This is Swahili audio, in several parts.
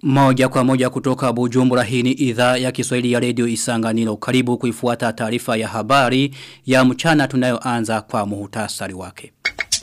Moja kwa moja kutoka Bujumbura, hii ni idhaa ya Kiswahili ya Radio Isanganiro. Karibu kuifuata taarifa ya habari ya mchana tunayoanza kwa muhtasari wake.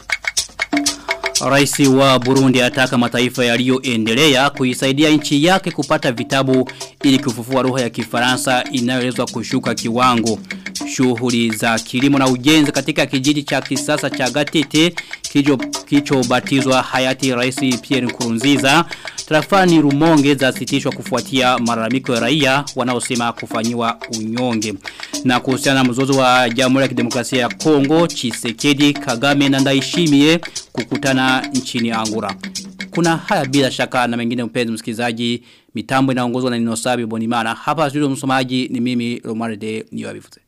Rais wa Burundi ataka mataifa yaliyoendelea kuisaidia nchi yake kupata vitabu ili kufufua lugha ya Kifaransa inayoelezwa kushuka kiwango. Shughuli za kilimo na ujenzi katika kijiji cha kisasa cha Gatete kilichobatizwa hayati Rais Pierre Nkurunziza tarafani Rumonge zasitishwa kufuatia malalamiko ya raia wanaosema kufanyiwa unyonge. Na kuhusiana na mzozo wa Jamhuri ya Kidemokrasia ya Kongo, Tshisekedi, Kagame na Ndayishimiye kukutana nchini Angola. Kuna haya bila shaka na mengine mpenzi msikilizaji, mitambo inaongozwa na Ninosabi Bonimana. Hapa studio msomaji ni mimi Romarde Niwabivuze.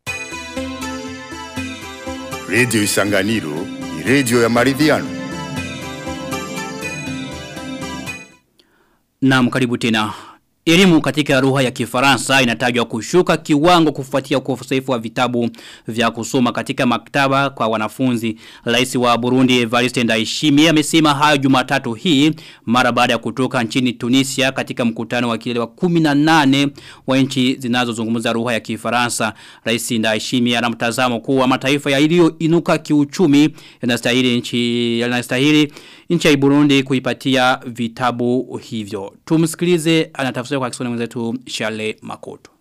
Radio Isanganiro ni radio ya maridhiano. Naam, karibu tena. Elimu katika lugha ya Kifaransa inatajwa kushuka kiwango kufuatia ukosefu wa vitabu vya kusoma katika maktaba kwa wanafunzi. Rais wa Burundi Evariste Ndayishimiye amesema hayo Jumatatu hii mara baada ya kutoka nchini Tunisia katika mkutano wa kilele wa 18 wa nchi zinazozungumza lugha ya Kifaransa. Rais Ndayishimiye anamtazamo kuwa mataifa yaliyoinuka kiuchumi yanastahili nchi ya Burundi kuipatia vitabu hivyo. Tumsikilize anatafsiri kwa Kiswahili mwenzetu Charles Makoto.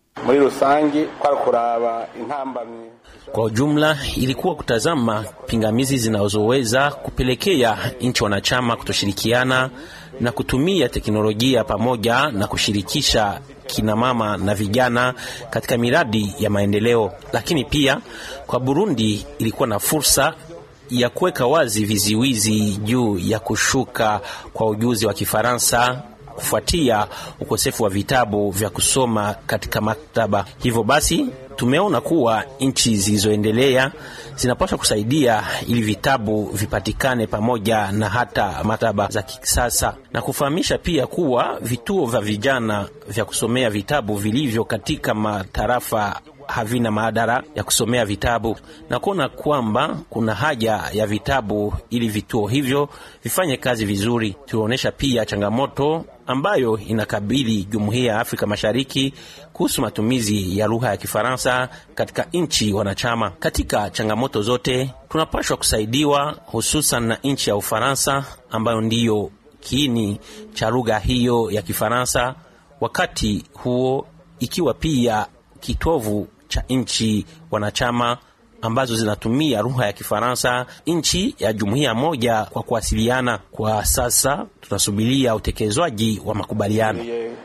Kwa ujumla ilikuwa kutazama pingamizi zinazoweza kupelekea nchi wanachama kutoshirikiana na kutumia teknolojia pamoja na kushirikisha kina mama na vijana katika miradi ya maendeleo. Lakini pia kwa Burundi ilikuwa na fursa ya kuweka wazi viziwizi juu ya kushuka kwa ujuzi wa Kifaransa kufuatia ukosefu wa vitabu vya kusoma katika maktaba. Hivyo basi tumeona kuwa nchi zilizoendelea zinapaswa kusaidia ili vitabu vipatikane pamoja na hata maktaba za kisasa, na kufahamisha pia kuwa vituo vya vijana vya kusomea vitabu vilivyo katika matarafa havina maadara ya kusomea vitabu, na kuona kwamba kuna haja ya vitabu ili vituo hivyo vifanye kazi vizuri. Tunaonesha pia changamoto ambayo inakabili Jumuiya ya Afrika Mashariki kuhusu matumizi ya lugha ya Kifaransa katika nchi wanachama. Katika changamoto zote tunapaswa kusaidiwa, hususan na nchi ya Ufaransa ambayo ndiyo kiini cha lugha hiyo ya Kifaransa, wakati huo ikiwa pia kitovu cha nchi wanachama ambazo zinatumia lugha ya Kifaransa nchi ya jumuiya moja kwa kuwasiliana. Kwa sasa tunasubiria utekelezwaji wa makubaliano.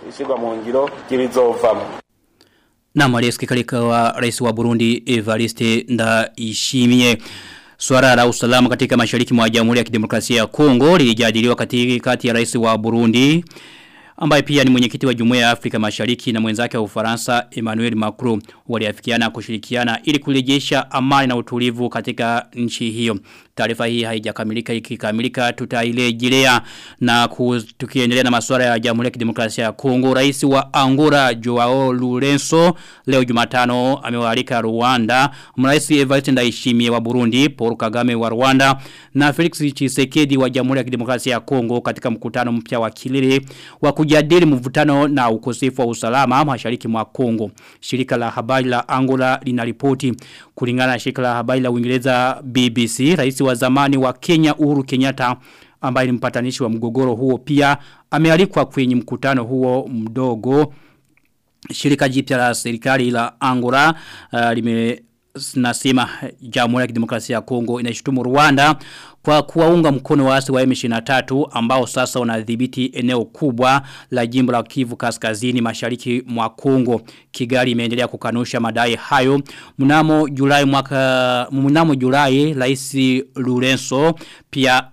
Na aliyesikika wa rais wa Burundi Evariste Ndayishimiye. Swala la usalama katika mashariki mwa Jamhuri ya Kidemokrasia ya Kongo lilijadiliwa kati ya rais wa Burundi ambaye pia ni mwenyekiti wa Jumuiya ya Afrika Mashariki na mwenzake wa Ufaransa Emmanuel Macron. Waliafikiana kushirikiana ili kurejesha amani na utulivu katika nchi hiyo. Taarifa hii haijakamilika, ikikamilika tutairejelea. Na tukiendelea na masuala ya Jamhuri ya Kidemokrasia ya Kongo, rais wa Angola Joao Lourenço leo Jumatano amewaalika Rwanda Rais Evariste Ndayishimiye wa Burundi, Paul Kagame wa Rwanda na Felix Tshisekedi wa Jamhuri ya Kidemokrasia ya Kongo katika mkutano mpya wa kilele wa kujadili mvutano na ukosefu wa usalama mashariki mwa Kongo. Shirika la habari la Angola linaripoti. Kulingana na shirika la habari la Uingereza BBC, rais wa zamani wa Kenya Uhuru Kenyatta ambaye ni mpatanishi wa mgogoro huo pia amealikwa kwenye mkutano huo mdogo. Shirika jipya la serikali la Angola nasema Jamhuri ya Kidemokrasia ya Kongo inashutumu Rwanda kwa kuwaunga mkono waasi wa M23 ambao sasa wanadhibiti eneo kubwa la jimbo la Kivu Kaskazini mashariki mwa Kongo. Kigali imeendelea kukanusha madai hayo. Mnamo Julai Rais Lourenço pia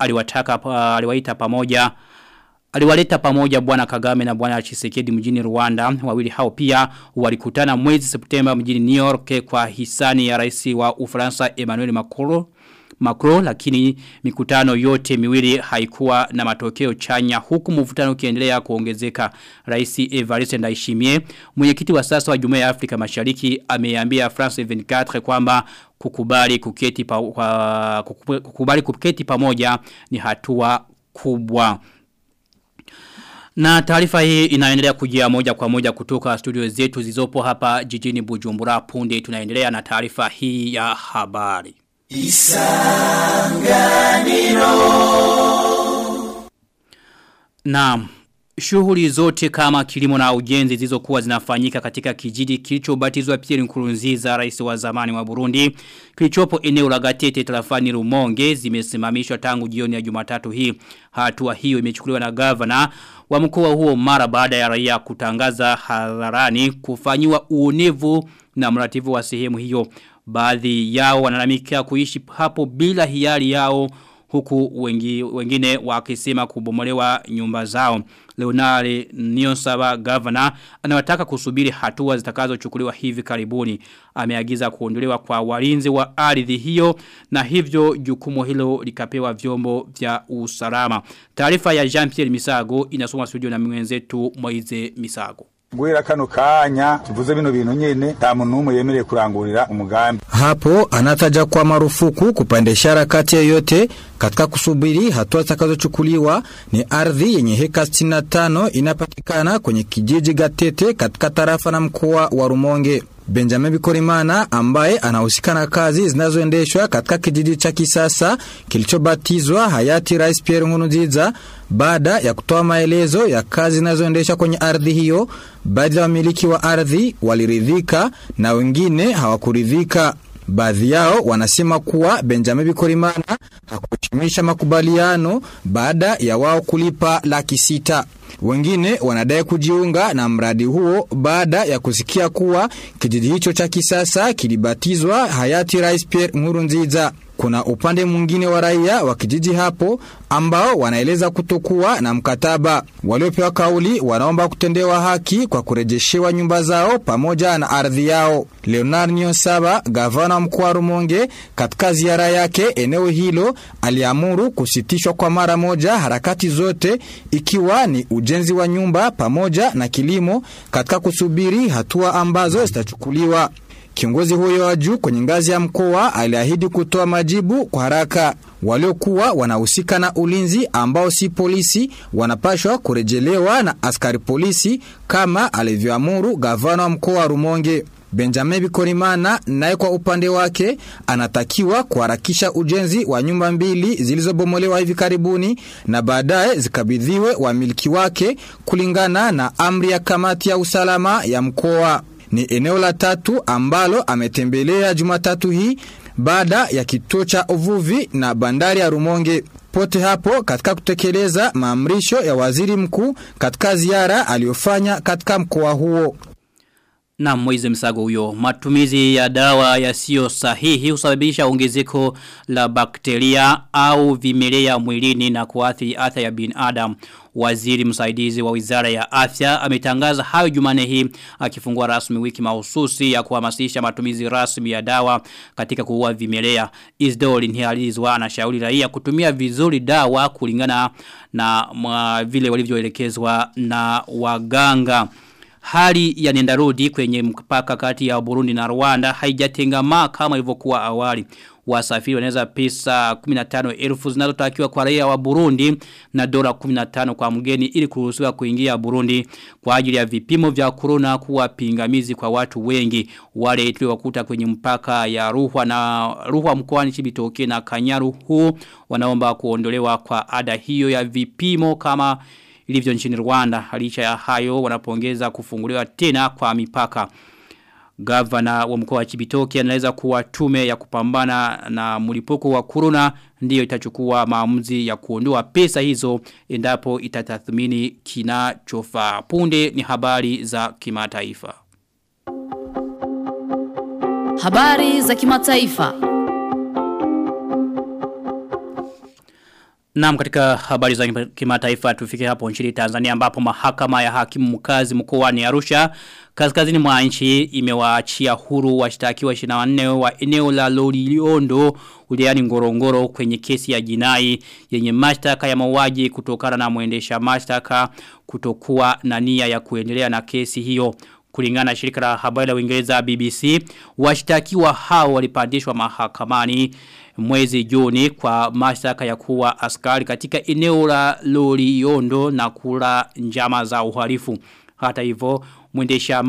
aliwaleta pamoja bwana Kagame na bwana Tshisekedi mjini Rwanda. Wawili hao pia walikutana mwezi Septemba mjini New York kwa hisani ya rais wa Ufaransa Emmanuel Macron, lakini mikutano yote miwili haikuwa na matokeo chanya, huku mvutano ukiendelea kuongezeka. Rais Evariste Ndayishimiye, mwenyekiti wa sasa wa Jumuiya ya Afrika Mashariki, ameambia France 24 kwamba kukubali kuketi pamoja ni hatua kubwa. Na taarifa hii inaendelea kujia moja kwa moja kutoka studio zetu zizopo hapa jijini Bujumbura. Punde tunaendelea na taarifa hii ya habari. Isanganiro. Naam. Shughuli zote kama kilimo na ujenzi zilizokuwa zinafanyika katika kijiji kilichobatizwa Pierre Nkurunziza, rais wa zamani wa Burundi, kilichopo eneo la Gatete tarafani Rumonge, zimesimamishwa tangu jioni ya Jumatatu hii. Hatua hiyo imechukuliwa na gavana wa mkoa huo mara baada ya raia kutangaza hadharani kufanyiwa uonevu na mratibu wa sehemu hiyo. Baadhi yao wanalalamikia kuishi hapo bila hiari yao, huku wengine wakisema kubomolewa nyumba zao. Leonare Niyonsaba governor anawataka kusubiri hatua zitakazochukuliwa hivi karibuni. Ameagiza kuondolewa kwa walinzi wa ardhi hiyo na hivyo jukumu hilo likapewa vyombo vya usalama. Taarifa ya Jean-Pierre Misago inasoma studio na mwenzetu Moize Misago. Gwera kano kanya tuvuze bino bintu nyene ta muntu umwe yemereye kurangurira umugambi. Hapo anataja kwa marufuku kupandisha harakati yoyote katika kusubiri hatua zitakazochukuliwa. Ni ardhi yenye heka 65 inapatikana kwenye kijiji Gatete katika tarafa na mkoa wa Rumonge. Benjamin Bikorimana ambaye anahusika na kazi zinazoendeshwa katika kijiji cha kisasa kilichobatizwa hayati Rais Pierre Nkurunziza, baada ya kutoa maelezo ya kazi zinazoendeshwa kwenye ardhi hiyo, baadhi ya wamiliki wa ardhi waliridhika na wengine hawakuridhika. Baadhi yao wanasema kuwa Benjamin Bikorimana hakuheshimisha makubaliano baada ya wao kulipa $600,000. Wengine wanadai kujiunga na mradi huo baada ya kusikia kuwa kijiji hicho cha kisasa kilibatizwa hayati Rais Pierre Nkurunziza. Kuna upande mwingine wa raia wa kijiji hapo ambao wanaeleza kutokuwa na mkataba. Waliopewa kauli wanaomba kutendewa haki kwa kurejeshewa nyumba zao pamoja na ardhi yao. Leonard Niyonsaba, gavana mkuu wa Rumonge, katika ziara yake eneo hilo aliamuru kusitishwa kwa mara moja harakati zote, ikiwa ni ujenzi wa nyumba pamoja na kilimo, katika kusubiri hatua ambazo zitachukuliwa. Kiongozi huyo wa juu kwenye ngazi ya mkoa aliahidi kutoa majibu kwa haraka. Waliokuwa wanahusika na ulinzi ambao si polisi wanapashwa kurejelewa na askari polisi kama alivyoamuru gavana wa mkoa wa Rumonge. Benjamin Bikorimana naye kwa upande wake anatakiwa kuharakisha ujenzi wa nyumba 2 zilizobomolewa hivi karibuni na baadaye zikabidhiwe wamiliki wake kulingana na amri ya kamati ya usalama ya mkoa. Ni eneo la 3 ambalo ametembelea Jumatatu hii baada ya kituo cha uvuvi na bandari ya Rumonge. Pote hapo katika kutekeleza maamrisho ya waziri mkuu katika ziara aliyofanya katika mkoa huo. Na Moize Msago huyo. Matumizi ya dawa yasiyo sahihi husababisha ongezeko la bakteria au vimelea mwilini na kuathiri afya ya binadamu. Waziri msaidizi wa Wizara ya Afya ametangaza hayo Jumanne hii akifungua rasmi wiki mahususi ya kuhamasisha matumizi rasmi ya dawa katika kuua vimelea. Isdori Nhializwa anashauri raia kutumia vizuri dawa kulingana na vile walivyoelekezwa na waganga. Hali ya nendarudi kwenye mpaka kati ya Burundi na Rwanda haijatengamaa kama ilivyokuwa awali. Wasafiri wanaweza pesa 15,000 zinazotakiwa kwa raia wa Burundi na dola 15 kwa mgeni ili kuruhusiwa kuingia Burundi kwa ajili ya vipimo vya corona kuwa pingamizi kwa watu wengi. Wale tuliowakuta kwenye mpaka ya Ruhwa mkoani Cibitoke na Kanyaruhu wanaomba kuondolewa kwa ada hiyo ya vipimo kama ilivyo nchini Rwanda. Licha ya hayo wanapongeza kufunguliwa tena kwa mipaka. Gavana wa mkoa wa Cibitoke anaweza kuwa tume ya kupambana na mlipuko wa corona ndiyo itachukua maamuzi ya kuondoa pesa hizo endapo itatathmini kinachofaa. Punde ni habari za kimataifa. Habari za kimataifa. Naam, katika habari za kimataifa tufike hapo nchini Tanzania ambapo mahakama ya hakimu mkazi mkoani Arusha kaskazini mwa nchi imewaachia huru washtakiwa 24 wa eneo la Loliondo wilayani Ngorongoro kwenye kesi ya jinai yenye mashtaka ya mauaji kutokana na mwendesha mashtaka kutokuwa na nia ya kuendelea na kesi hiyo. Kulingana na shirika la habari la Uingereza BBC, washtakiwa hao walipandishwa mahakamani mwezi Juni kwa mashtaka ya kuwa askari katika eneo la Loliondo na kula njama za uhalifu. Hata hivyo, mwendesha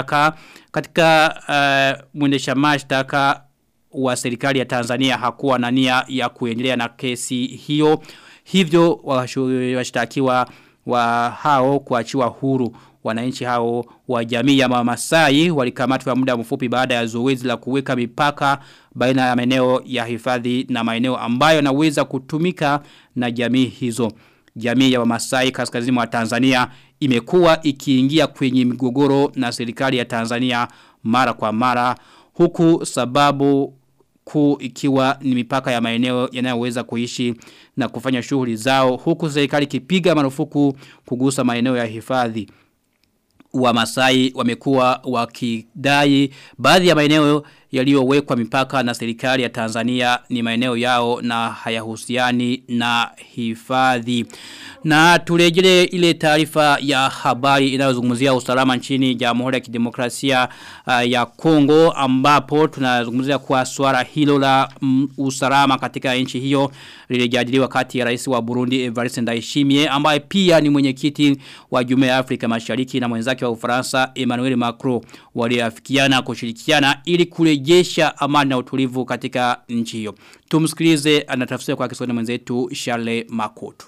mashtaka wa serikali ya Tanzania hakuwa na nia ya kuendelea na kesi hiyo. Hivyo washtakiwa wa hao kuachiwa huru. Wananchi hao wa jamii ya Wamasai walikamatwa muda mfupi baada ya zoezi la kuweka mipaka baina ya maeneo ya hifadhi na maeneo ambayo yanaweza kutumika na jamii hizo. Jamii ya Wamasai kaskazini mwa Tanzania imekuwa ikiingia kwenye migogoro na serikali ya Tanzania mara kwa mara, huku sababu kuu ikiwa ni mipaka ya maeneo yanayoweza kuishi na kufanya shughuli zao, huku serikali ikipiga marufuku kugusa maeneo ya hifadhi. Wamasai wamekuwa wakidai baadhi ya maeneo yaliyowekwa mipaka na serikali ya Tanzania ni maeneo yao na hayahusiani na hifadhi. Na turejele ile taarifa ya habari inayozungumzia usalama nchini Jamhuri ya Kidemokrasia ya Kongo, ambapo tunazungumzia kwa swala hilo la usalama katika nchi hiyo lilijadiliwa kati ya rais wa Burundi Evariste Ndayishimiye ambaye pia ni mwenyekiti wa Jumuiya ya Afrika Mashariki na mwenzake wa Ufaransa Emmanuel Macron. Waliafikiana kushirikiana ili kurejesha amani na utulivu katika nchi hiyo. Tumsikilize, anatafsiri kwa Kiswahili mwenzetu Charles Makoto.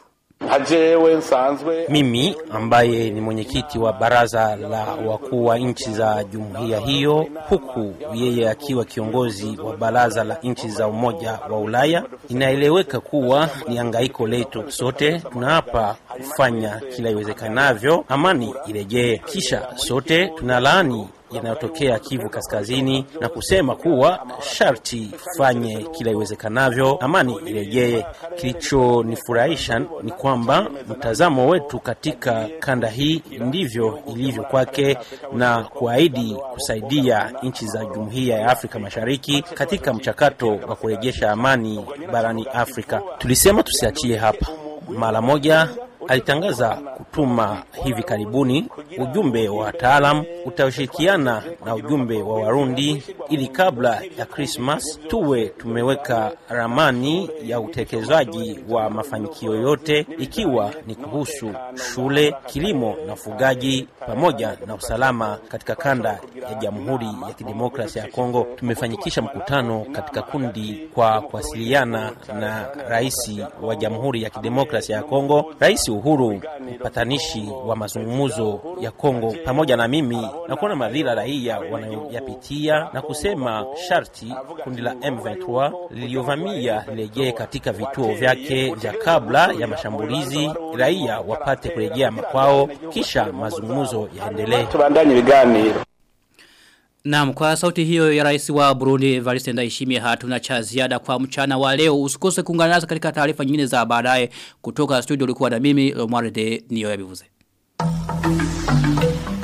Mimi ambaye ni mwenyekiti wa baraza la wakuu wa nchi za jumuiya hiyo, huku yeye akiwa kiongozi wa baraza la nchi za Umoja wa Ulaya, inaeleweka kuwa ni hangaiko letu sote. Tunaapa kufanya kila iwezekanavyo amani irejee. Kisha sote tunalaani yanayotokea Kivu Kaskazini na kusema kuwa sharti fanye kila iwezekanavyo amani irejee. Kilichonifurahisha ni kwamba mtazamo wetu katika kanda hii ndivyo ilivyo kwake, na kuahidi kusaidia nchi za Jumuiya ya Afrika Mashariki katika mchakato wa kurejesha amani barani Afrika. Tulisema tusiachie hapa. Mara moja alitangaza kutuma hivi karibuni ujumbe wa wataalamu utashirikiana na ujumbe wa Warundi ili kabla ya Christmas tuwe tumeweka ramani ya utekelezaji wa mafanikio yote, ikiwa ni kuhusu shule, kilimo na ufugaji pamoja na usalama katika kanda ya Jamhuri ya Kidemokrasia ya Kongo. Tumefanyikisha mkutano katika kundi kwa kuwasiliana na rais wa Jamhuri ya Kidemokrasia ya Kongo, Rais Uhuru, mpatanishi wa mazungumzo ya Kongo, pamoja na mimi, na kuona madhila raia wanayoyapitia na kusema sharti kundi la M23 liliovamia lirejee katika vituo vyake vya kabla ya mashambulizi, raia wapate kurejea makwao, kisha mazungumzo yaendelee. Naam, kwa sauti hiyo ya rais wa Burundi Evariste Ndayishimiye hatuna cha ziada kwa mchana wa leo. Usikose kuungana nasi katika taarifa nyingine za baadaye kutoka studio. Ulikuwa na mimi Omar de Niyoyabivuze.